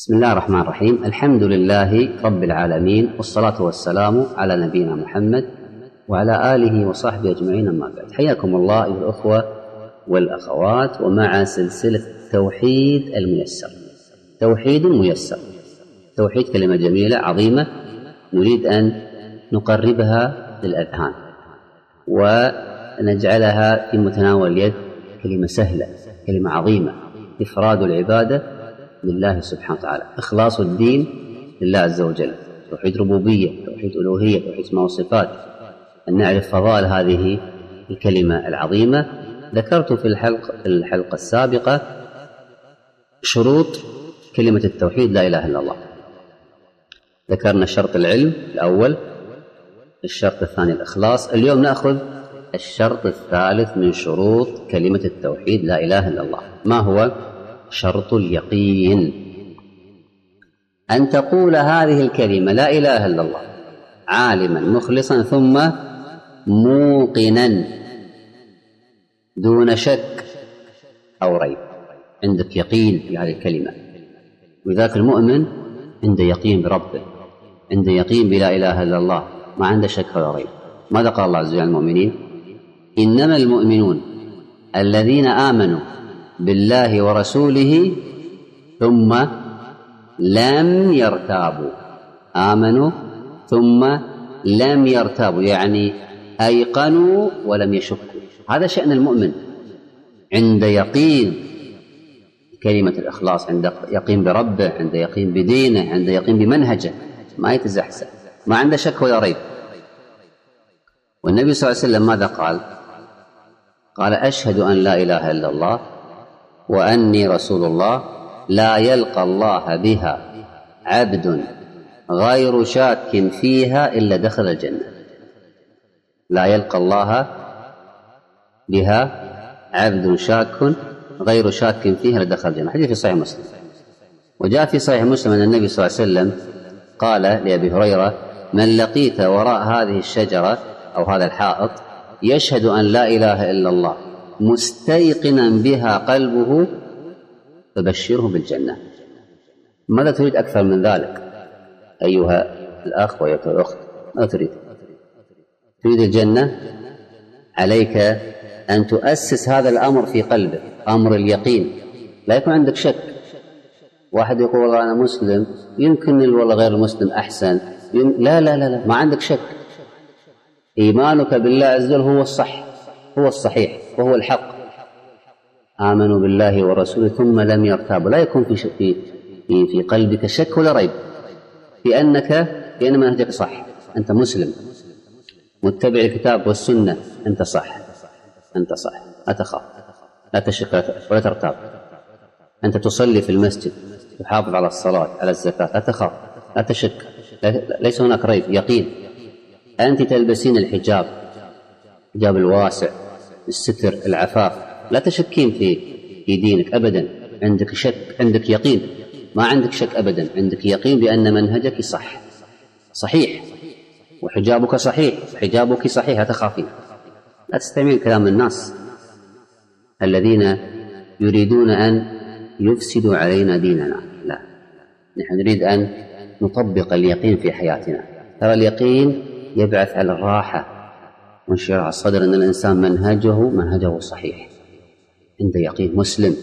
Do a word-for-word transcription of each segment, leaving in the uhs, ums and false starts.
بسم الله الرحمن الرحيم. الحمد لله رب العالمين، والصلاة والسلام على نبينا محمد وعلى آله وصحبه أجمعين، أما بعد. حياكم الله أيها الأخوة والأخوات، ومع سلسلة التوحيد الميسر. توحيد ميسر، توحيد كلمة جميلة عظيمة نريد أن نقربها للأذهان ونجعلها في متناول اليد. كلمة سهلة، كلمة عظيمة، إفراد العبادة لله سبحانه وتعالى، إخلاص الدين لله عز وجل، توحيد ربوبية، توحيد ألوهية، توحيد اسماء وصفات. أن نعرف فضائل هذه الكلمة العظيمة. ذكرت في الحلقة, الحلقة السابقة شروط كلمة التوحيد لا إله إلا الله. ذكرنا شرط العلم الأول، الشرط الثاني الإخلاص. اليوم نأخذ الشرط الثالث من شروط كلمة التوحيد لا إله إلا الله. ما هو؟ شرط اليقين. أن تقول هذه الكلمة لا إله إلا الله عالما مخلصا ثم موقنا دون شك أو ريب، عندك يقين في هذه الكلمة. وذاك المؤمن عنده يقين بربه، عنده يقين بلا إله إلا الله، ما عنده شك ولا ريب. ماذا قال الله عز وجل عن المؤمنين؟ إنما المؤمنون الذين آمنوا بالله ورسوله ثم لم يرتابوا. آمنوا ثم لم يرتابوا، يعني أيقنوا ولم يشكوا. هذا شأن المؤمن، عند يقين كلمة الإخلاص، عند يقين بربه، عند يقين بدينه، عند يقين بمنهجه، ما يتزحزح، ما عنده شك ولا ريب. والنبي صلى الله عليه وسلم ماذا قال؟ قال: أشهد أن لا إله إلا الله وأني رسول الله، لا يلقى الله بها عبد غير شاك فيها إلا دخل الجنة. لا يلقى الله بها عبد شاك غير شاك فيها إلا دخل الجنة. حديث في صحيح مسلم. وجاء في صحيح مسلم أن النبي صلى الله عليه وسلم قال لأبي هريرة: من لقيت وراء هذه الشجرة أو هذا الحائط يشهد أن لا إله إلا الله مستيقنا بها قلبه فبشره بالجنة. ماذا تريد أكثر من ذلك أيها الأخ وأيها الأخت؟ ماذا تريد؟ تريد الجنة؟ عليك أن تؤسس هذا الأمر في قلبك، أمر اليقين. لا يكون عندك شك. واحد يقول: والله أنا مسلم، يمكن والله غير المسلم أحسن. لا لا لا لا، ما عندك شك. إيمانك بالله عز وجل هو الصح، هو الصحيح، وهو الحق. آمنوا بالله ورسوله ثم لم يرتابوا. لا يكون في في في, في قلبك شك ولا ريب في أنك في أن منهجك صح. أنت مسلم متبع الكتاب والسنة، أنت صح، أنت صح، لا تخاف، لا تشك ولا ترتاب. أنت تصلي في المسجد، تحافظ على الصلاة، على الزكاة، لا تخاف، لا تشك، ليس هناك ريب، يقين. أنت تلبسين الحجاب، الحجاب الواسع، الستر، العفاف، لا تشكين في في دينك أبدا. عندك شك، عندك يقين، ما عندك شك أبدا، عندك يقين بأن منهجك صح صحيح، وحجابك صحيح، حجابك صحيح، لا تخافين. لا تستمعين كلام الناس الذين يريدون أن يفسدوا علينا ديننا. لا، نحن نريد أن نطبق اليقين في حياتنا. ترى اليقين يبعث على الراحة وانشراح الصدر، أن الإنسان منهجه منهجه صحيح، عنده يقين، مسلم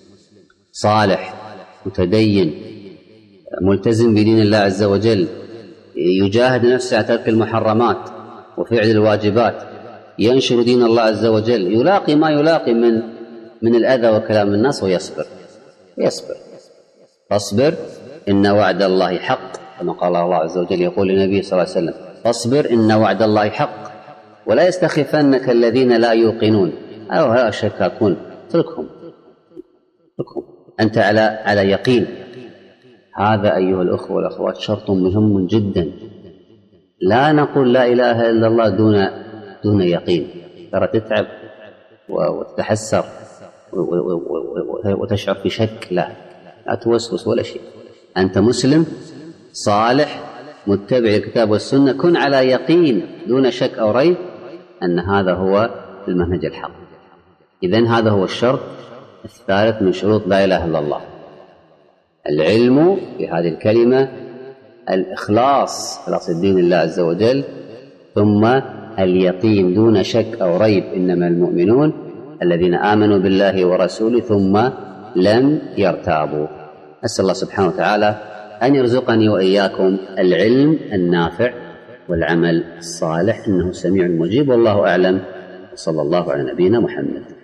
صالح متدين ملتزم بدين الله عز وجل، يجاهد نفسه على ترك المحرمات وفعل الواجبات، ينشر دين الله عز وجل، يلاقي ما يلاقي من من الأذى وكلام الناس ويصبر يصبر فاصبر إن وعد الله حق، كما قال الله عز وجل، يقول للنبي صلى الله عليه وسلم: فاصبر إن وعد الله حق ولا يستخفنك الذين لا يوقنون أو هؤلاء الشكاكون. اتركهم اتركهم أنت على على يقين. هذا أيها الأخوة والأخوات شرط مهم جدا. لا نقول لا إله إلا الله دون دون يقين. ترى تتعب وتتحسر وتشعر في شك. لا لا توسوس ولا شيء. أنت مسلم صالح متبع الكتاب والسنة، كن على يقين دون شك أو ريب أن هذا هو المنهج الحق. إذن هذا هو الشرط الثالث من شروط لا إله إلا الله. العلم في هذه الكلمة الإخلاص، إخلاص الدين لله عز وجل، ثم اليقين دون شك أو ريب، إنما المؤمنون الذين آمنوا بالله ورسوله ثم لم يرتابوا. أسأل الله سبحانه وتعالى أن يرزقني وإياكم العلم النافع والعمل الصالح، إنه سميع مجيب، والله أعلم، صلى الله على نبينا محمد.